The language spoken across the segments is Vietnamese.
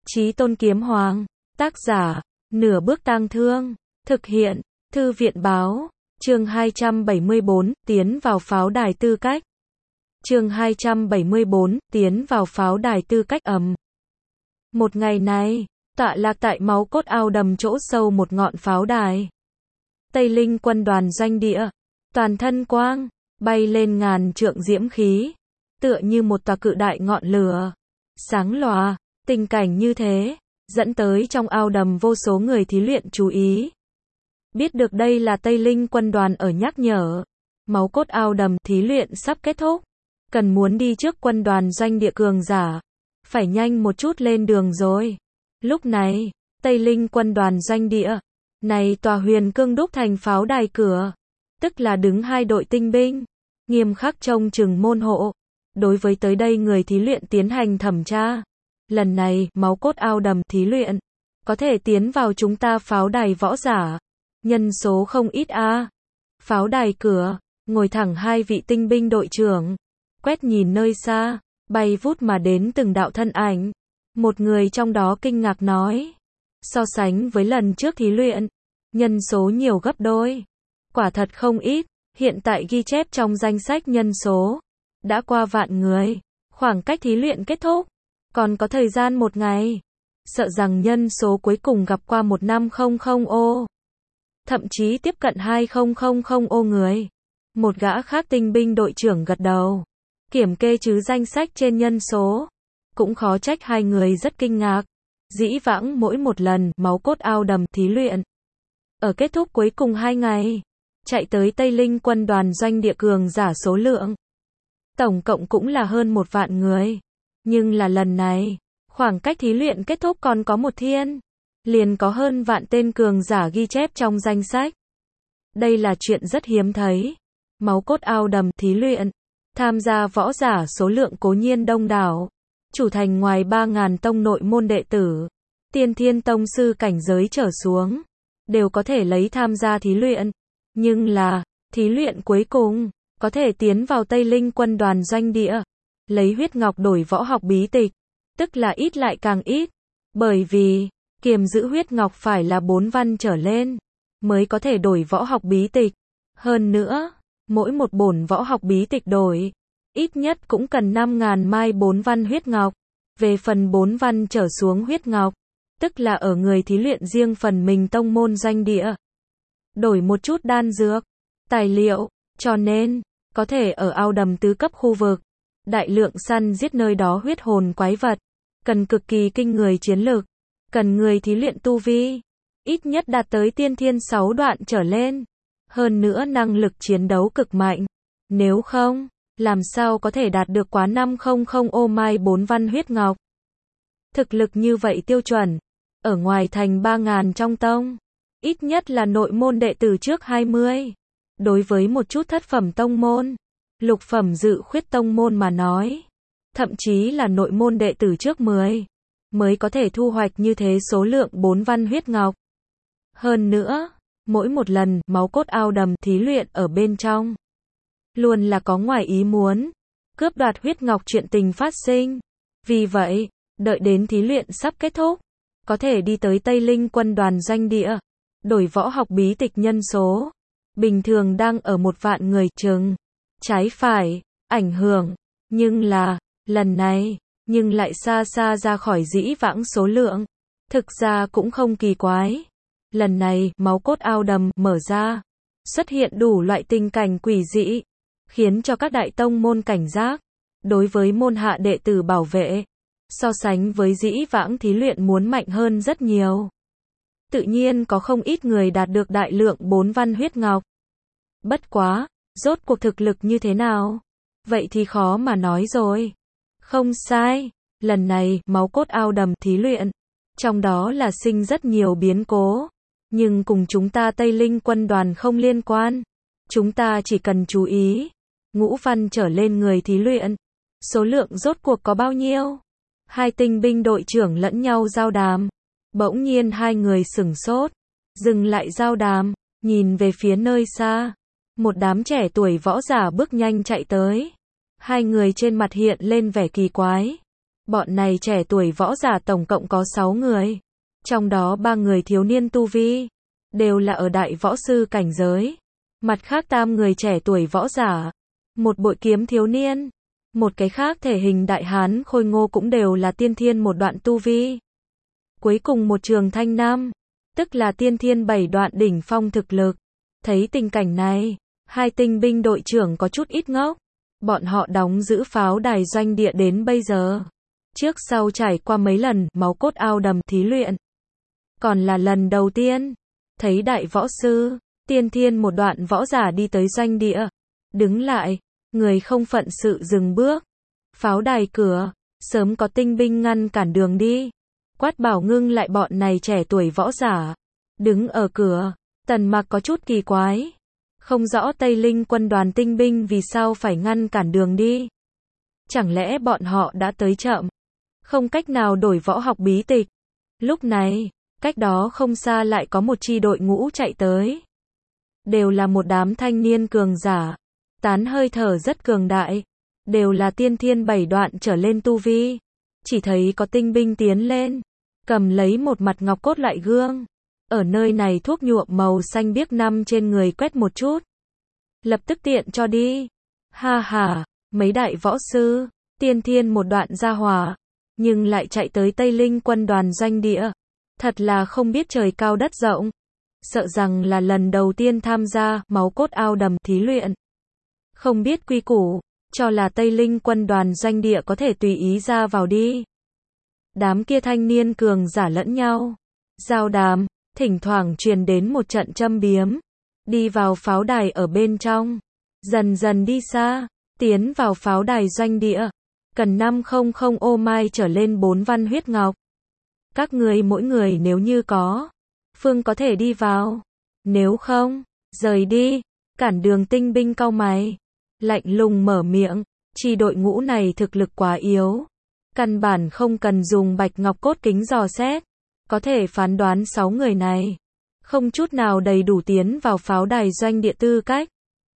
Chí Tôn Kiếm Hoàng. Tác giả, Nửa Bước Tang Thương. Thực hiện, Thư viện Báo. Chương 274, tiến vào pháo đài tư cách. Chương 274, tiến vào pháo đài tư cách. Một ngày này, tọa lạc tại máu cốt ao đầm chỗ sâu một ngọn pháo đài. Tây Linh quân đoàn doanh địa, toàn thân quang, bay lên ngàn trượng diễm khí, tựa như một tòa cự đại ngọn lửa, sáng lòa. Tình cảnh như thế, dẫn tới trong ao đầm vô số người thí luyện chú ý. Biết được đây là Tây Linh quân đoàn ở nhắc nhở, máu cốt ao đầm thí luyện sắp kết thúc, cần muốn đi trước quân đoàn doanh địa cường giả, phải nhanh một chút lên đường rồi. Lúc này, Tây Linh quân đoàn doanh địa, này tòa huyền cương đúc thành pháo đài cửa, tức là đứng hai đội tinh binh, nghiêm khắc trông chừng môn hộ, đối với tới đây người thí luyện tiến hành thẩm tra. Lần này, máu cốt ao đầm thí luyện, có thể tiến vào chúng ta pháo đài võ giả, nhân số không ít a. Pháo đài cửa, ngồi thẳng hai vị tinh binh đội trưởng, quét nhìn nơi xa, bay vút mà đến từng đạo thân ảnh. Một người trong đó kinh ngạc nói, so sánh với lần trước thí luyện, nhân số nhiều gấp đôi, quả thật không ít. Hiện tại ghi chép trong danh sách nhân số đã qua vạn người, khoảng cách thí luyện kết thúc còn có thời gian một ngày, sợ rằng nhân số cuối cùng gặp qua 1500 ô, thậm chí tiếp cận 2000 ô người. Một gã khác tinh binh đội trưởng gật đầu, kiểm kê chứ danh sách trên nhân số, cũng khó trách hai người rất kinh ngạc. Dĩ vãng mỗi một lần máu cốt ao đầm thí luyện, ở kết thúc cuối cùng 2 ngày, chạy tới Tây Linh quân đoàn doanh địa cường giả số lượng tổng cộng cũng là hơn 1 vạn người. Nhưng là lần này, khoảng cách thí luyện kết thúc còn có 1 thiên, liền có hơn vạn tên cường giả ghi chép trong danh sách. Đây là chuyện rất hiếm thấy. Máu cốt ao đầm thí luyện, tham gia võ giả số lượng cố nhiên đông đảo, chủ thành ngoài 3000 tông nội môn đệ tử, tiên thiên tông sư cảnh giới trở xuống, đều có thể lấy tham gia thí luyện. Nhưng là, thí luyện cuối cùng, có thể tiến vào Tây Linh quân đoàn doanh địa, lấy huyết ngọc đổi võ học bí tịch, tức là ít lại càng ít, bởi vì, kiềm giữ huyết ngọc phải là 4 văn trở lên, mới có thể đổi võ học bí tịch. Hơn nữa, mỗi một bổn võ học bí tịch đổi, ít nhất cũng cần 5000 mai 4 văn huyết ngọc. Về phần 4 văn trở xuống huyết ngọc, tức là ở người thí luyện riêng phần mình tông môn doanh địa, đổi một chút đan dược, tài liệu, cho nên, có thể ở ao đầm tứ cấp khu vực, đại lượng săn giết nơi đó huyết hồn quái vật, cần cực kỳ kinh người chiến lực, cần người thí luyện tu vi, ít nhất đạt tới tiên thiên 6 đoạn trở lên, hơn nữa năng lực chiến đấu cực mạnh, nếu không, làm sao có thể đạt được quá 500 ô mai 4 văn huyết ngọc. Thực lực như vậy tiêu chuẩn, ở ngoài thành 3000 trong tông, ít nhất là nội môn đệ tử trước 20. Đối với một chút thất phẩm tông môn, lục phẩm dự khuyết tông môn mà nói, thậm chí là nội môn đệ tử trước 10, mới có thể thu hoạch như thế số lượng 4 văn huyết ngọc. Hơn nữa, mỗi một lần máu cốt ao đầm thí luyện ở bên trong, luôn là có ngoài ý muốn, cướp đoạt huyết ngọc chuyện tình phát sinh. Vì vậy, đợi đến thí luyện sắp kết thúc, có thể đi tới Tây Linh quân đoàn doanh địa, đổi võ học bí tịch nhân số, bình thường đang ở 1 vạn người chừng, trái phải, ảnh hưởng, nhưng là, lần này, nhưng lại xa xa ra khỏi dĩ vãng số lượng. Thực ra cũng không kỳ quái. Lần này, máu cốt ao đầm mở ra, xuất hiện đủ loại tình cảnh quỷ dị, khiến cho các đại tông môn cảnh giác, đối với môn hạ đệ tử bảo vệ, so sánh với dĩ vãng thí luyện muốn mạnh hơn rất nhiều. Tự nhiên có không ít người đạt được đại lượng 4 văn huyết ngọc. Bất quá, rốt cuộc thực lực như thế nào? Vậy thì khó mà nói rồi. Không sai, lần này, máu cốt ao đầm thí luyện, trong đó là sinh rất nhiều biến cố, nhưng cùng chúng ta Tây Linh quân đoàn không liên quan. Chúng ta chỉ cần chú ý, ngũ văn trở lên người thí luyện, số lượng rốt cuộc có bao nhiêu? Hai tinh binh đội trưởng lẫn nhau giao đàm. Bỗng nhiên hai người sửng sốt, dừng lại giao đàm, nhìn về phía nơi xa. Một đám trẻ tuổi võ giả bước nhanh chạy tới. Hai người trên mặt hiện lên vẻ kỳ quái. Bọn này trẻ tuổi võ giả tổng cộng có 6 người. Trong đó 3 người thiếu niên tu vi, đều là ở đại võ sư cảnh giới. Mặt khác 8 người trẻ tuổi võ giả, một bội kiếm thiếu niên, một cái khác thể hình đại hán khôi ngô cũng đều là tiên thiên một đoạn tu vi. Cuối cùng một trường thanh nam, tức là tiên thiên 7 đoạn đỉnh phong thực lực. Thấy tình cảnh này, hai tinh binh đội trưởng có chút ít ngốc. Bọn họ đóng giữ pháo đài doanh địa đến bây giờ, trước sau trải qua mấy lần máu cốt ao đầm thí luyện. Còn là lần đầu tiên, thấy đại võ sư, tiên thiên một đoạn võ giả đi tới doanh địa. Đứng lại, người không phận sự dừng bước. Pháo đài cửa, sớm có tinh binh ngăn cản đường đi. Quát bảo ngưng lại bọn này trẻ tuổi võ giả. Đứng ở cửa, Tần Mặc có chút kỳ quái. Không rõ Tây Linh quân đoàn tinh binh vì sao phải ngăn cản đường đi. Chẳng lẽ bọn họ đã tới chậm, không cách nào đổi võ học bí tịch. Lúc này, cách đó không xa lại có một chi đội ngũ chạy tới. Đều là một đám thanh niên cường giả, tán hơi thở rất cường đại, đều là tiên thiên 7 đoạn trở lên tu vi. Chỉ thấy có tinh binh tiến lên, cầm lấy một mặt ngọc cốt loại gương. Ở nơi này thuốc nhuộm màu xanh biếc năm trên người quét một chút. Lập tức tiện cho đi. Ha ha, mấy đại võ sư, tiên thiên một đoạn gia hỏa, nhưng lại chạy tới Tây Linh quân đoàn doanh địa. Thật là không biết trời cao đất rộng. Sợ rằng là lần đầu tiên tham gia máu cốt ao đầm thí luyện. Không biết quy củ, cho là Tây Linh quân đoàn doanh địa có thể tùy ý ra vào đi. Đám kia thanh niên cường giả lẫn nhau giao đàm, thỉnh thoảng truyền đến một trận châm biếm. Đi vào pháo đài ở bên trong, dần dần đi xa, tiến vào pháo đài doanh địa. Cần 500 ô mai trở lên 4 văn huyết ngọc. Các người mỗi người nếu như có phương có thể đi vào, nếu không, rời đi. Cản đường tinh binh cau mày, lạnh lùng mở miệng. Chi đội ngũ này thực lực quá yếu, căn bản không cần dùng bạch ngọc cốt kính dò xét, có thể phán đoán 6 người này không chút nào đầy đủ tiến vào pháo đài doanh địa tư cách.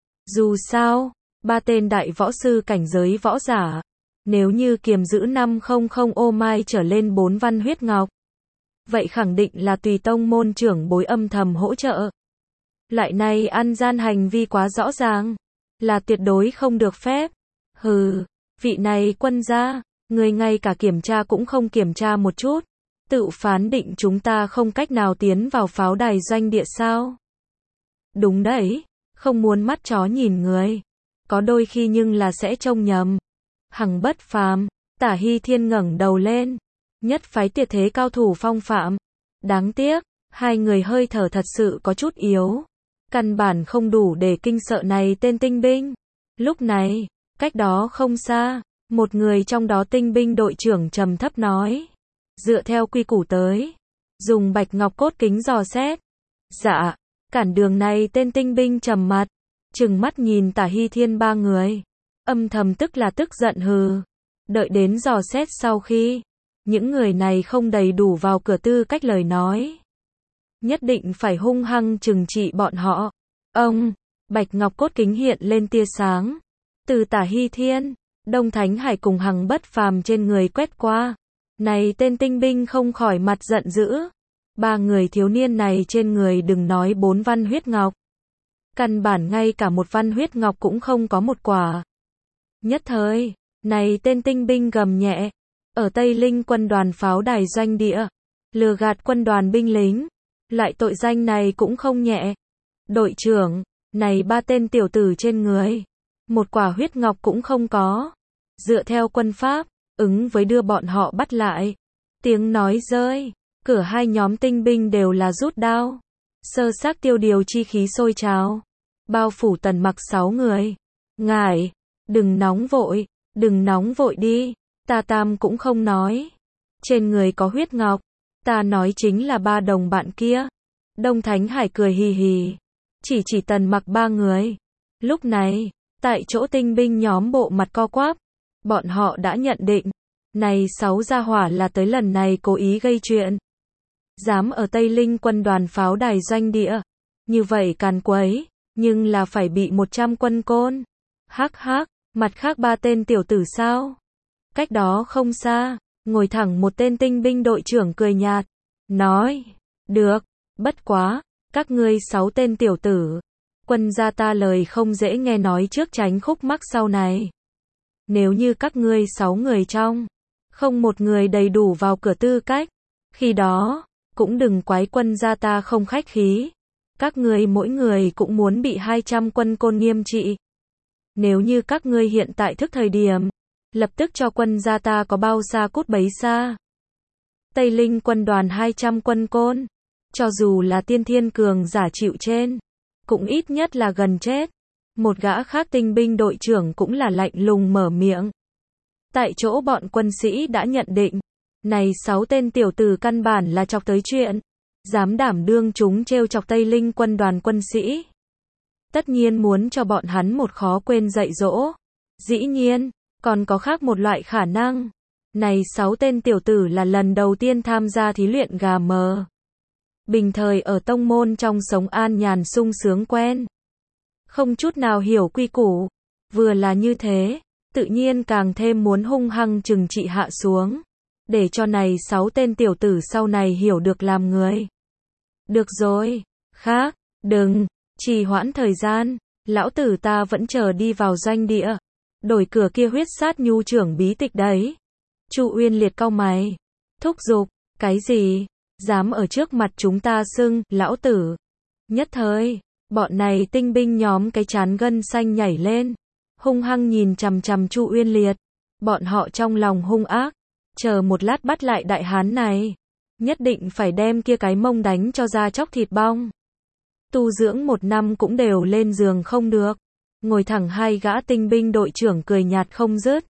Dù sao, 3 tên đại võ sư cảnh giới võ giả, nếu như kiềm giữ 500 ô mai trở lên 4 văn huyết ngọc, vậy khẳng định là tùy tông môn trưởng bối âm thầm hỗ trợ. Loại này ăn gian hành vi quá rõ ràng, là tuyệt đối không được phép. Hừ, vị này quân gia, người ngay cả kiểm tra cũng không kiểm tra một chút, tự phán định chúng ta không cách nào tiến vào pháo đài doanh địa sao? Đúng đấy, không muốn mắt chó nhìn người, có đôi khi nhưng là sẽ trông nhầm. Hằng Bất Phàm, Tả Hy Thiên ngẩng đầu lên, nhất phái tuyệt thế cao thủ phong phạm. Đáng tiếc, hai người hơi thở thật sự có chút yếu, căn bản không đủ để kinh sợ này tên tinh binh. Lúc này, cách đó không xa, một người trong đó tinh binh đội trưởng trầm thấp nói, dựa theo quy củ tới, dùng bạch ngọc cốt kính dò xét. Dạ, cản đường này tên tinh binh trầm mặt, trừng mắt nhìn Tả Hy Thiên ba người, âm thầm tức là tức giận hừ. Đợi đến dò xét sau khi những người này không đầy đủ vào cửa tư cách lời nói, nhất định phải hung hăng trừng trị bọn họ. Ông, bạch ngọc cốt kính hiện lên tia sáng, từ Tả Hy Thiên, Đông Thánh Hải cùng Hằng Bất Phàm trên người quét qua. Này tên tinh binh không khỏi mặt giận dữ. 3 người thiếu niên này trên người đừng nói 4 văn huyết ngọc, căn bản ngay cả 1 văn huyết ngọc cũng không có một quả. Nhất thời, này tên tinh binh gầm nhẹ, ở Tây Linh quân đoàn pháo đài doanh địa, lừa gạt quân đoàn binh lính, loại tội danh này cũng không nhẹ. Đội trưởng, này 3 tên tiểu tử trên người, 1 quả huyết ngọc cũng không có. Dựa theo quân pháp, ứng với đưa bọn họ bắt lại. Tiếng nói rơi, cửa hai nhóm tinh binh đều là rút đao. Sơ xác tiêu điều chi khí sôi trào, bao phủ Tần Mặc 6 người. Ngài, đừng nóng vội đi, ta tam cũng không nói. Trên người có huyết ngọc, ta nói chính là 3 đồng bạn kia. Đông Thánh Hải cười hì hì, chỉ Tần Mặc 3 người. Lúc này, tại chỗ tinh binh nhóm bộ mặt co quắp, bọn họ đã nhận định, này 6 gia hỏa là tới lần này cố ý gây chuyện. Dám ở Tây Linh quân đoàn pháo đài doanh địa, như vậy càn quấy, nhưng là phải bị 100 quân côn. Hắc hắc, mặt khác 3 tên tiểu tử sao? Cách đó không xa, ngồi thẳng một tên tinh binh đội trưởng cười nhạt, nói, được, bất quá, các ngươi 6 tên tiểu tử, quân gia ta lời không dễ nghe nói trước tránh khúc mắc sau này. Nếu như các ngươi 6 người trong, không một người đầy đủ vào cửa tư cách, khi đó, cũng đừng quái quân gia ta không khách khí. Các ngươi mỗi người cũng muốn bị 200 quân côn nghiêm trị. Nếu như các ngươi hiện tại thức thời điểm, lập tức cho quân gia ta có bao xa cút bấy xa. Tây Linh quân đoàn 200 quân côn, cho dù là tiên thiên cường giả chịu trên, cũng ít nhất là gần chết. Một gã khác tinh binh đội trưởng cũng là lạnh lùng mở miệng. Tại chỗ bọn quân sĩ đã nhận định, này 6 tên tiểu tử căn bản là chọc tới chuyện, dám đảm đương chúng trêu chọc Tây Linh quân đoàn quân sĩ. Tất nhiên muốn cho bọn hắn một khó quên dạy dỗ. Dĩ nhiên, còn có khác một loại khả năng. Này 6 tên tiểu tử là lần đầu tiên tham gia thí luyện gà mờ. Bình thời ở tông môn trong sống an nhàn sung sướng quen. Không chút nào hiểu quy củ. Vừa là như thế, tự nhiên càng thêm muốn hung hăng trừng trị hạ xuống. Để cho này 6 tên tiểu tử sau này hiểu được làm người. Được rồi, khác, đừng, trì hoãn thời gian, lão tử ta vẫn chờ đi vào doanh địa. Đổi cửa kia huyết sát nhu trưởng bí tịch đấy. Chu Uyên liệt cau mày. Thúc giục, cái gì? Dám ở trước mặt chúng ta xưng, lão tử. Nhất thời, bọn này tinh binh nhóm cái chán gân xanh nhảy lên. Hung hăng nhìn chằm chằm Chu Uyên liệt. Bọn họ trong lòng hung ác. Chờ một lát bắt lại đại hán này. Nhất định phải đem kia cái mông đánh cho ra chóc thịt bong. Tu dưỡng 1 năm cũng đều lên giường không được. Ngồi thẳng hai gã tinh binh đội trưởng cười nhạt không dứt.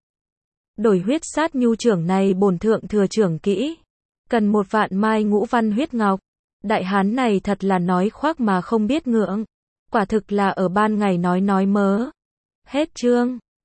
Đổi huyết sát nhu trưởng này bổn thượng thừa trưởng kỹ. Cần 1 vạn mai ngũ văn huyết ngọc. Đại hán này thật là nói khoác mà không biết ngượng. Quả thực là ở ban ngày nói mớ. Hết chương.